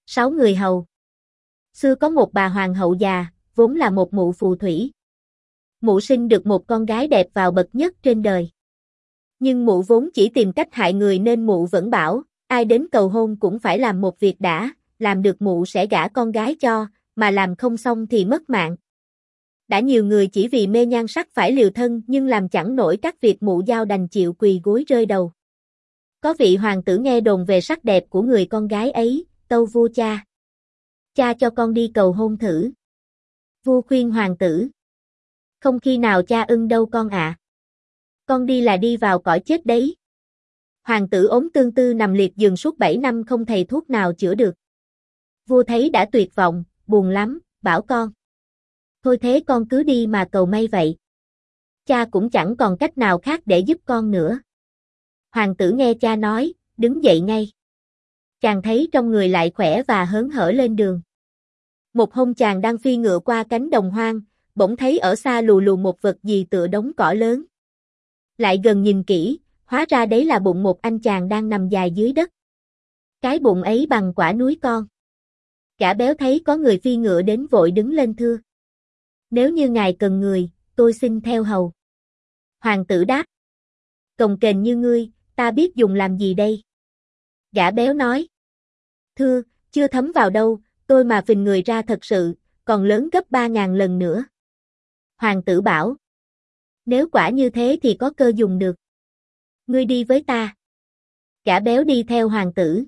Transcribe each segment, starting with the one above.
6 người hầu. Xưa có một bà hoàng hậu già, vốn là một mụ phù thủy. Mụ sinh được một con gái đẹp vào bậc nhất trên đời. Nhưng mụ vốn chỉ tìm cách hại người nên mụ vẫn bảo, ai đến cầu hôn cũng phải làm một việc đã, làm được mụ sẽ gả con gái cho, mà làm không xong thì mất mạng. Đã nhiều người chỉ vì mê nhan sắc phải liều thân nhưng làm chẳng nổi các việc mụ giao đành chịu quỳ gối rơi đầu. Có vị hoàng tử nghe đồn về sắc đẹp của người con gái ấy, tâu vua cha. Cha cho con đi cầu hôn thử. Vua khuyên hoàng tử. Không khi nào cha ưng đâu con ạ. Con đi là đi vào cõi chết đấy. Hoàng tử ốm tương tư nằm liệt giường suốt 7 năm không thầy thuốc nào chữa được. Vua thấy đã tuyệt vọng, buồn lắm, bảo con. Thôi thế con cứ đi mà cầu may vậy. Cha cũng chẳng còn cách nào khác để giúp con nữa. Hoàng tử nghe cha nói, đứng dậy ngay. Chàng thấy trong người lại khỏe và hớn hở lên đường. Một hôm chàng đang phi ngựa qua cánh đồng hoang, bỗng thấy ở xa lù lù một vật gì tựa đống cỏ lớn. Lại gần nhìn kỹ, hóa ra đấy là bụng một anh chàng đang nằm dài dưới đất. Cái bụng ấy bằng quả núi con. Gã béo thấy có người phi ngựa đến vội đứng lên thưa. Nếu như ngài cần người, tôi xin theo hầu. Hoàng tử đáp. Cồng kềnh như ngươi, ta biết dùng làm gì đây? Gã béo nói. Thưa, chưa thấm vào đâu, tôi mà phình người ra thật sự, còn lớn gấp 3.000 lần nữa. Hoàng tử bảo. Nếu quả như thế thì có cơ dùng được. Ngươi đi với ta. Gã béo đi theo hoàng tử.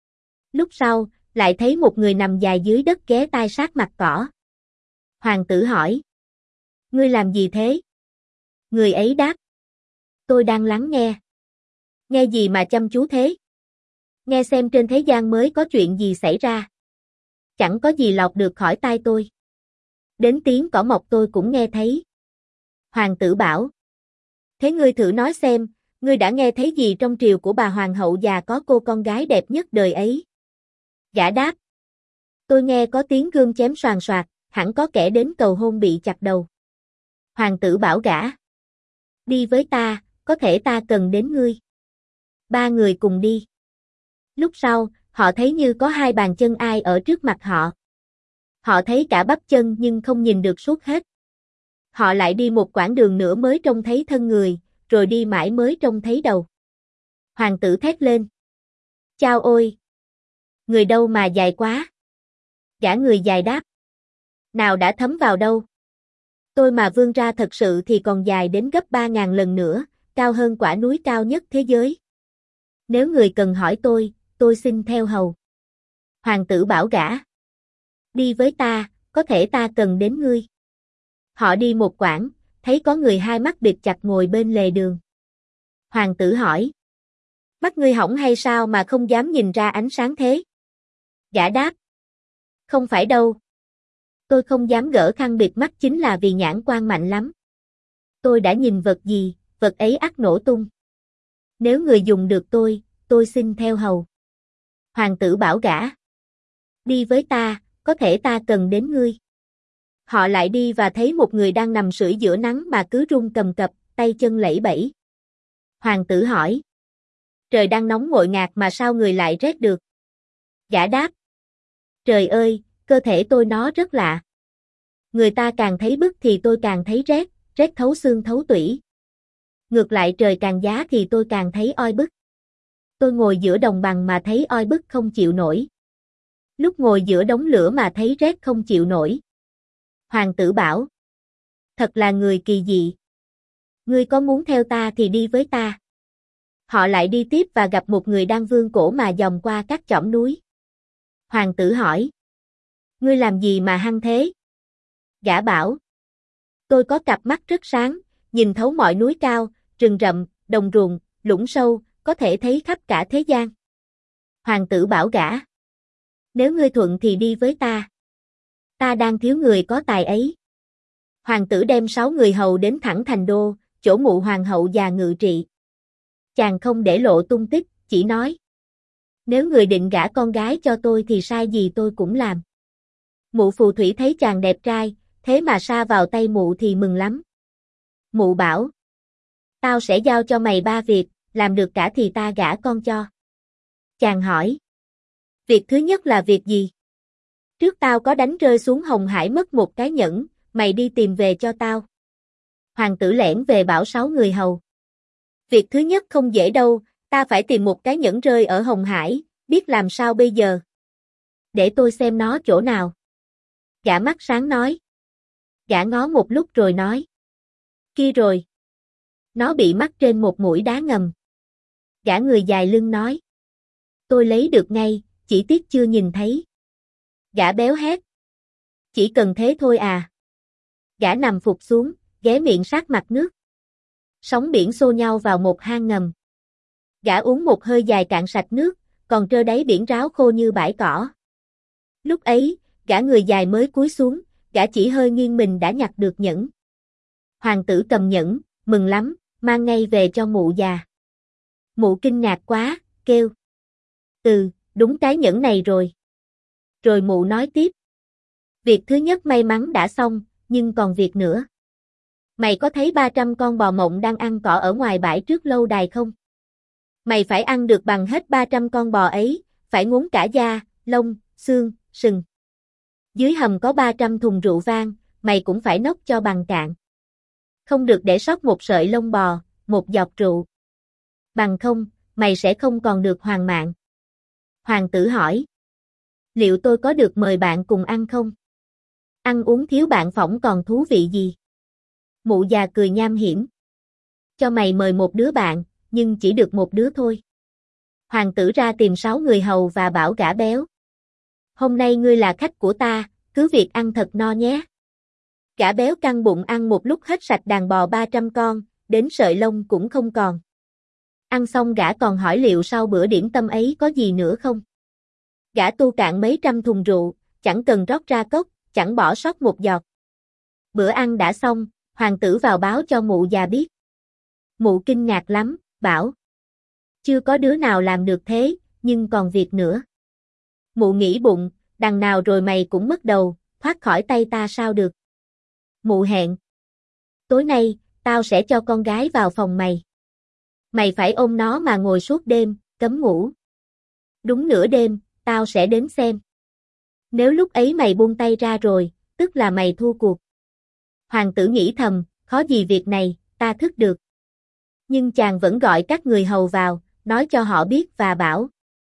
Lúc sau, lại thấy một người nằm dài dưới đất ghé tai sát mặt cỏ. Hoàng tử hỏi. Ngươi làm gì thế? Người ấy đáp. Tôi đang lắng nghe. Nghe gì mà chăm chú thế? Nghe xem trên thế gian mới có chuyện gì xảy ra. Chẳng có gì lọt được khỏi tai tôi. Đến tiếng cỏ mọc tôi cũng nghe thấy. Hoàng tử bảo. Thế ngươi thử nói xem, ngươi đã nghe thấy gì trong triều của bà hoàng hậu già có cô con gái đẹp nhất đời ấy? Gã đáp. Tôi nghe có tiếng gươm chém xoàng xoạc, hẳn có kẻ đến cầu hôn bị chặt đầu. Hoàng tử bảo gã. Đi với ta, có thể ta cần đến ngươi. 3 người cùng đi. Lúc sau, họ thấy như có 2 bàn chân ai ở trước mặt họ. Họ thấy cả bắp chân nhưng không nhìn được suốt hết. Họ lại đi một quãng đường nữa mới trông thấy thân người, rồi đi mãi mới trông thấy đầu. Hoàng tử thét lên. Chao ôi! Người đâu mà dài quá? Gã người dài đáp. Nào đã thấm vào đâu? Tôi mà vươn ra thật sự thì còn dài đến gấp 3.000 lần nữa, cao hơn quả núi cao nhất thế giới. Nếu người cần hỏi tôi xin theo hầu. Hoàng tử bảo gã. Đi với ta, có thể ta cần đến ngươi. Họ đi một quãng, thấy có người 2 mắt bịt chặt ngồi bên lề đường. Hoàng tử hỏi. Mắt ngươi hỏng hay sao mà không dám nhìn ra ánh sáng thế? Gã đáp. Không phải đâu. Tôi không dám gỡ khăn bịt mắt chính là vì nhãn quan mạnh lắm. Tôi đã nhìn vật gì, vật ấy ắt nổ tung. Nếu người dùng được tôi xin theo hầu. Hoàng tử bảo gã. Đi với ta, có thể ta cần đến ngươi. Họ lại đi và thấy một người đang nằm sưởi giữa nắng mà cứ run cầm cập, tay chân lẫy bẫy. Hoàng tử hỏi. Trời đang nóng ngội ngạt mà sao người lại rét được? Gã đáp. Trời ơi, cơ thể tôi nó rất lạ. Người ta càng thấy bức thì tôi càng thấy rét, rét thấu xương thấu tủy. Ngược lại trời càng giá thì tôi càng thấy oi bức. Tôi ngồi giữa đồng bằng mà thấy oi bức không chịu nổi. Lúc ngồi giữa đống lửa mà thấy rét không chịu nổi. Hoàng tử bảo. Thật là người kỳ dị. Ngươi có muốn theo ta thì đi với ta. Họ lại đi tiếp và gặp một người đang vươn cổ mà dòm qua các chỏm núi. Hoàng tử hỏi. Ngươi làm gì mà hăng thế? Gã bảo. Tôi có cặp mắt rất sáng, nhìn thấu mọi núi cao, rừng rậm, đồng ruộng, lũng sâu, có thể thấy khắp cả thế gian. Hoàng tử bảo gã. Nếu ngươi thuận thì đi với ta. Ta đang thiếu người có tài ấy. Hoàng tử đem 6 người hầu đến thẳng thành đô, chỗ mụ hoàng hậu già ngự trị. Chàng không để lộ tung tích, chỉ nói. Nếu người định gả con gái cho tôi thì sai gì tôi cũng làm. Mụ phù thủy thấy chàng đẹp trai, thế mà sa vào tay mụ thì mừng lắm. Mụ bảo. Tao sẽ giao cho mày 3 việc, làm được cả thì ta gả con cho. Chàng hỏi. Việc thứ nhất là việc gì? Trước tao có đánh rơi xuống Hồng Hải mất một cái nhẫn, mày đi tìm về cho tao. Hoàng tử lẻn về bảo 6 người hầu. Việc thứ nhất không dễ đâu, ta phải tìm một cái nhẫn rơi ở Hồng Hải, biết làm sao bây giờ? Để tôi xem nó chỗ nào. Gã mắt sáng nói. Gã ngó một lúc rồi nói. Kia rồi. Nó bị mắc trên một mũi đá ngầm. Gã người dài lưng nói. Tôi lấy được ngay, chỉ tiếc chưa nhìn thấy. Gã béo hét. Chỉ cần thế thôi à. Gã nằm phục xuống, ghé miệng sát mặt nước. Sóng biển xô nhau vào một hang ngầm. Gã uống một hơi dài cạn sạch nước, còn trơ đáy biển ráo khô như bãi cỏ. Lúc ấy, gã người dài mới cúi xuống, gã chỉ hơi nghiêng mình đã nhặt được nhẫn. Hoàng tử cầm nhẫn, mừng lắm, mang ngay về cho mụ già. Mụ kinh ngạc quá, kêu. Đúng cái nhẫn này rồi. Rồi mụ nói tiếp. Việc thứ nhất may mắn đã xong, nhưng còn việc nữa. Mày có thấy 300 con bò mộng đang ăn cỏ ở ngoài bãi trước lâu đài không? Mày phải ăn được bằng hết 300 con bò ấy, phải ngốn cả da, lông, xương, sừng. Dưới hầm có 300 thùng rượu vang, mày cũng phải nốc cho bằng cạn. Không được để sót một sợi lông bò, một giọt rượu. Bằng không, mày sẽ không còn được hoàn mạng. Hoàng tử hỏi. Liệu tôi có được mời bạn cùng ăn không? Ăn uống thiếu bạn phỏng còn thú vị gì? Mụ già cười nham hiểm. Cho mày mời một đứa bạn, nhưng chỉ được một đứa thôi. Hoàng tử ra tìm 6 người hầu và bảo gã béo. Hôm nay ngươi là khách của ta, cứ việc ăn thật no nhé. Gã béo căng bụng ăn một lúc hết sạch đàn bò 300 con, đến sợi lông cũng không còn. Ăn xong gã còn hỏi liệu sau bữa điểm tâm ấy có gì nữa không? Gã tu cạn mấy trăm thùng rượu, chẳng cần rót ra cốc, chẳng bỏ sót một giọt. Bữa ăn đã xong, hoàng tử vào báo cho mụ già biết. Mụ kinh ngạc lắm, bảo. Chưa có đứa nào làm được thế, nhưng còn việc nữa. Mụ nghĩ bụng, đằng nào rồi mày cũng mất đầu, thoát khỏi tay ta sao được. Mụ hẹn. Tối nay, tao sẽ cho con gái vào phòng mày. Mày phải ôm nó mà ngồi suốt đêm, cấm ngủ. Đúng nửa đêm, tao sẽ đến xem. Nếu lúc ấy mày buông tay ra rồi, tức là mày thua cuộc. Hoàng tử nghĩ thầm, khó gì việc này, ta thức được. Nhưng chàng vẫn gọi các người hầu vào, nói cho họ biết và bảo.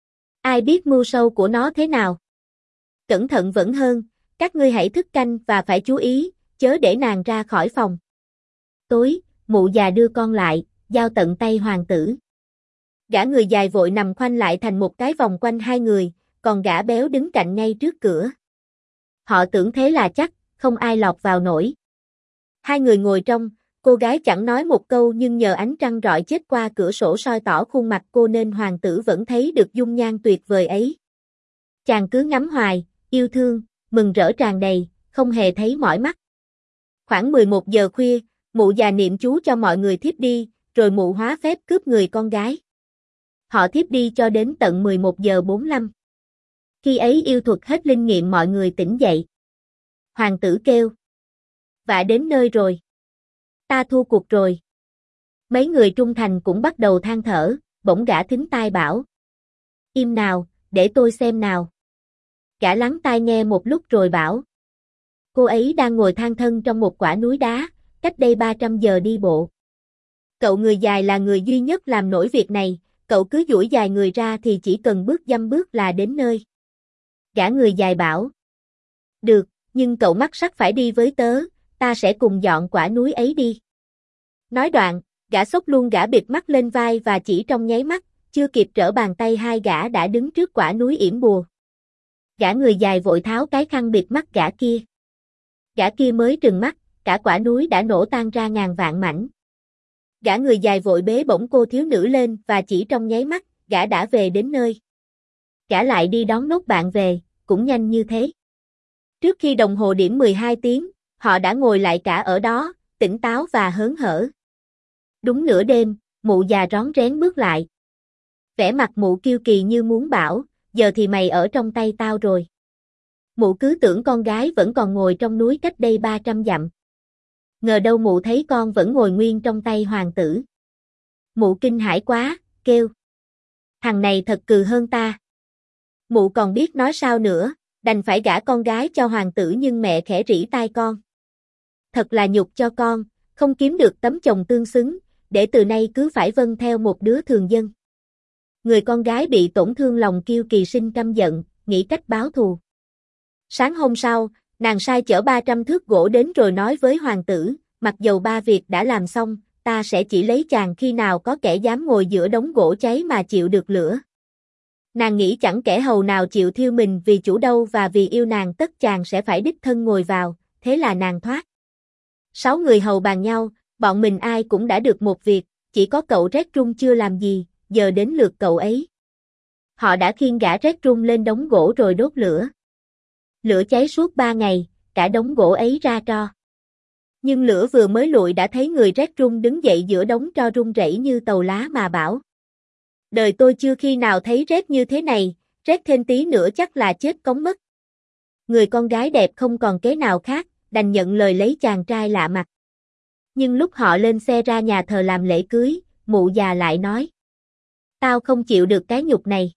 Ai biết mưu sâu của nó thế nào? Cẩn thận vẫn hơn, các ngươi hãy thức canh và phải chú ý, chớ để nàng ra khỏi phòng. Tối, mụ già đưa con lại, giao tận tay hoàng tử. Gã người dài vội nằm khoanh lại thành một cái vòng quanh hai người, còn gã béo đứng cạnh ngay trước cửa. Họ tưởng thế là chắc, không ai lọt vào nổi. Hai người ngồi trong, cô gái chẳng nói một câu nhưng nhờ ánh trăng rọi chết qua cửa sổ soi tỏ khuôn mặt cô nên hoàng tử vẫn thấy được dung nhan tuyệt vời ấy. Chàng cứ ngắm hoài, yêu thương, mừng rỡ tràn đầy, không hề thấy mỏi mắt. Khoảng 11 giờ khuya, mụ già niệm chú cho mọi người thiếp đi, rồi mụ hóa phép cướp người con gái. Họ thiếp đi cho đến tận 11 giờ 45. Khi ấy yêu thuật hết linh nghiệm mọi người tỉnh dậy. Hoàng tử kêu. Vạ đến nơi rồi. Ta thua cuộc rồi. Mấy người trung thành cũng bắt đầu than thở, bỗng gã thính tai bảo. Im nào, để tôi xem nào. Gã lắng tai nghe một lúc rồi bảo. Cô ấy đang ngồi than thân trong một quả núi đá, cách đây 300 giờ đi bộ. Cậu người dài là người duy nhất làm nổi việc này, cậu cứ duỗi dài người ra thì chỉ cần bước dăm bước là đến nơi. Gã người dài bảo. Được, nhưng cậu mắt sắc phải đi với tớ, ta sẽ cùng dọn quả núi ấy đi. Nói đoạn, gã xốc luôn gã bịt mắt lên vai và chỉ trong nháy mắt, chưa kịp trở bàn tay hai gã đã đứng trước quả núi yểm bùa. Gã người dài vội tháo cái khăn bịt mắt gã kia. Gã kia mới trừng mắt, cả quả núi đã nổ tan ra ngàn vạn mảnh. Gã người dài vội bế bổng cô thiếu nữ lên và chỉ trong nháy mắt, gã đã về đến nơi. Gã lại đi đón nốt bạn về, cũng nhanh như thế. Trước khi đồng hồ điểm 12 tiếng, họ đã ngồi lại cả ở đó, tỉnh táo và hớn hở. Đúng nửa đêm, mụ già rón rén bước lại. Vẻ mặt mụ kiêu kỳ như muốn bảo, giờ thì mày ở trong tay tao rồi. Mụ cứ tưởng con gái vẫn còn ngồi trong núi cách đây 300 dặm. Ngờ đâu mụ thấy con vẫn ngồi nguyên trong tay hoàng tử. Mụ kinh hãi quá, kêu. Thằng này thật cừ hơn ta. Mụ còn biết nói sao nữa, đành phải gả con gái cho hoàng tử nhưng mẹ khẽ rỉ tai con. Thật là nhục cho con, không kiếm được tấm chồng tương xứng, để từ nay cứ phải vâng theo một đứa thường dân. Người con gái bị tổn thương lòng kiêu kỳ sinh căm giận, nghĩ cách báo thù. Sáng hôm sau, nàng sai chở 300 thước gỗ đến rồi nói với hoàng tử, mặc dầu ba việc đã làm xong, ta sẽ chỉ lấy chàng khi nào có kẻ dám ngồi giữa đống gỗ cháy mà chịu được lửa. Nàng nghĩ chẳng kẻ hầu nào chịu thiêu mình vì chủ đâu và vì yêu nàng tất chàng sẽ phải đích thân ngồi vào, thế là nàng thoát. 6 người hầu bàn nhau, bọn mình ai cũng đã được một việc, chỉ có cậu Rét Run chưa làm gì, giờ đến lượt cậu ấy. Họ đã khiêng gã Rét Run lên đống gỗ rồi đốt lửa. Lửa cháy suốt 3 ngày, cả đống gỗ ấy ra tro. Nhưng lửa vừa mới lụi đã thấy người Rét Run đứng dậy giữa đống tro run rẩy như tàu lá mà bảo. Đời tôi chưa khi nào thấy rét như thế này, rét thêm tí nữa chắc là chết cống mất. Người con gái đẹp không còn kế nào khác, đành nhận lời lấy chàng trai lạ mặt. Nhưng lúc họ lên xe ra nhà thờ làm lễ cưới, mụ già lại nói. Tao không chịu được cái nhục này.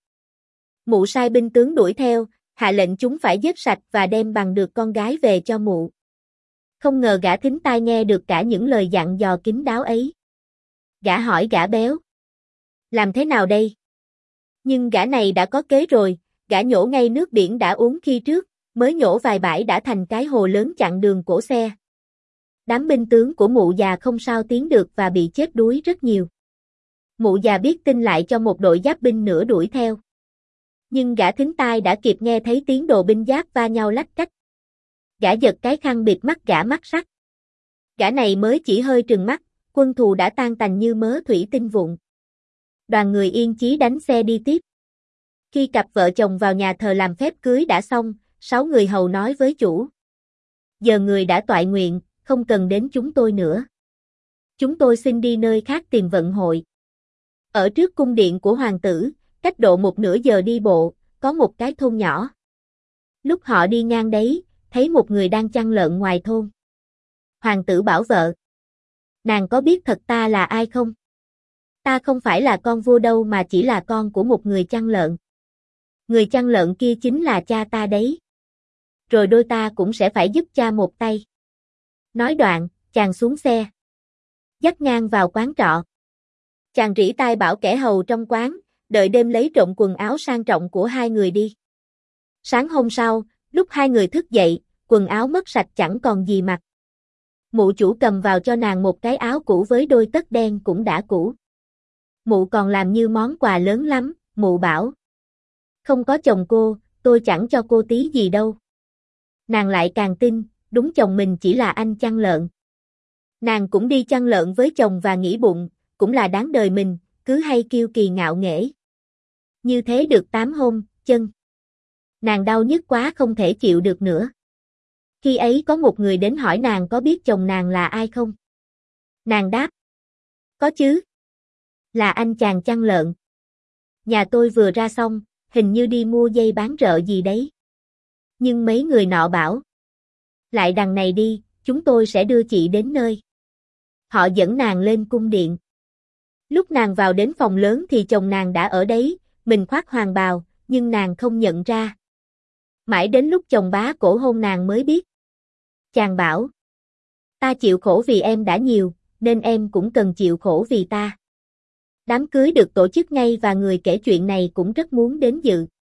Mụ sai binh tướng đuổi theo, hạ lệnh chúng phải giết sạch và đem bằng được con gái về cho mụ. Không ngờ gã thính tai nghe được cả những lời dặn dò kín đáo ấy. Gã hỏi gã béo. Làm thế nào đây? Nhưng gã này đã có kế rồi, gã nhổ ngay nước biển đã uống khi trước, mới nhổ vài bãi đã thành cái hồ lớn chặn đường cổ xe. Đám binh tướng của mụ già không sao tiến được và bị chết đuối rất nhiều. Mụ già biết tin lại cho một đội giáp binh nữa đuổi theo. Nhưng gã thính tai đã kịp nghe thấy tiếng đồ binh giáp va nhau lách cách. Gã giật cái khăn bịt mắt gã mắt sắt. Gã này mới chỉ hơi trừng mắt, quân thù đã tan tành như mớ thủy tinh vụn. Đoàn người yên chí đánh xe đi tiếp. Khi cặp vợ chồng vào nhà thờ làm phép cưới đã xong, 6 người hầu nói với chủ. Giờ người đã toại nguyện, không cần đến chúng tôi nữa. Chúng tôi xin đi nơi khác tìm vận hội. Ở trước cung điện của hoàng tử, cách độ một nửa giờ đi bộ, có một cái thôn nhỏ. Lúc họ đi ngang đấy, thấy một người đang chăn lợn ngoài thôn. Hoàng tử bảo vợ. Nàng có biết thật ta là ai không? Ta không phải là con vua đâu mà chỉ là con của một người chăn lợn. Người chăn lợn kia chính là cha ta đấy. Rồi đôi ta cũng sẽ phải giúp cha một tay. Nói đoạn, chàng xuống xe. Dắt ngang vào quán trọ. Chàng rỉ tai bảo kẻ hầu trong quán, đợi đêm lấy trộm quần áo sang trọng của hai người đi. Sáng hôm sau, lúc hai người thức dậy, quần áo mất sạch chẳng còn gì mặc. Mụ chủ cầm vào cho nàng một cái áo cũ với đôi tất đen cũng đã cũ. Mụ còn làm như món quà lớn lắm, mụ bảo. Không có chồng cô, tôi chẳng cho cô tí gì đâu. Nàng lại càng tin, đúng chồng mình chỉ là anh chăn lợn. Nàng cũng đi chăn lợn với chồng và nghĩ bụng, cũng là đáng đời mình, cứ hay kiêu kỳ ngạo nghễ. Như thế được 8 hôm, chân. Nàng đau nhức quá không thể chịu được nữa. Khi ấy có một người đến hỏi nàng có biết chồng nàng là ai không? Nàng đáp. Có chứ. Là anh chàng chăn lợn. Nhà tôi vừa ra xong, hình như đi mua dây bán rợ gì đấy. Nhưng mấy người nọ bảo. Lại đằng này đi, chúng tôi sẽ đưa chị đến nơi. Họ dẫn nàng lên cung điện. Lúc nàng vào đến phòng lớn thì chồng nàng đã ở đấy, mình khoác hoàng bào, nhưng nàng không nhận ra. Mãi đến lúc chồng bá cổ hôn nàng mới biết. Chàng bảo. Ta chịu khổ vì em đã nhiều, nên em cũng cần chịu khổ vì ta. Đám cưới được tổ chức ngay và người kể chuyện này cũng rất muốn đến dự.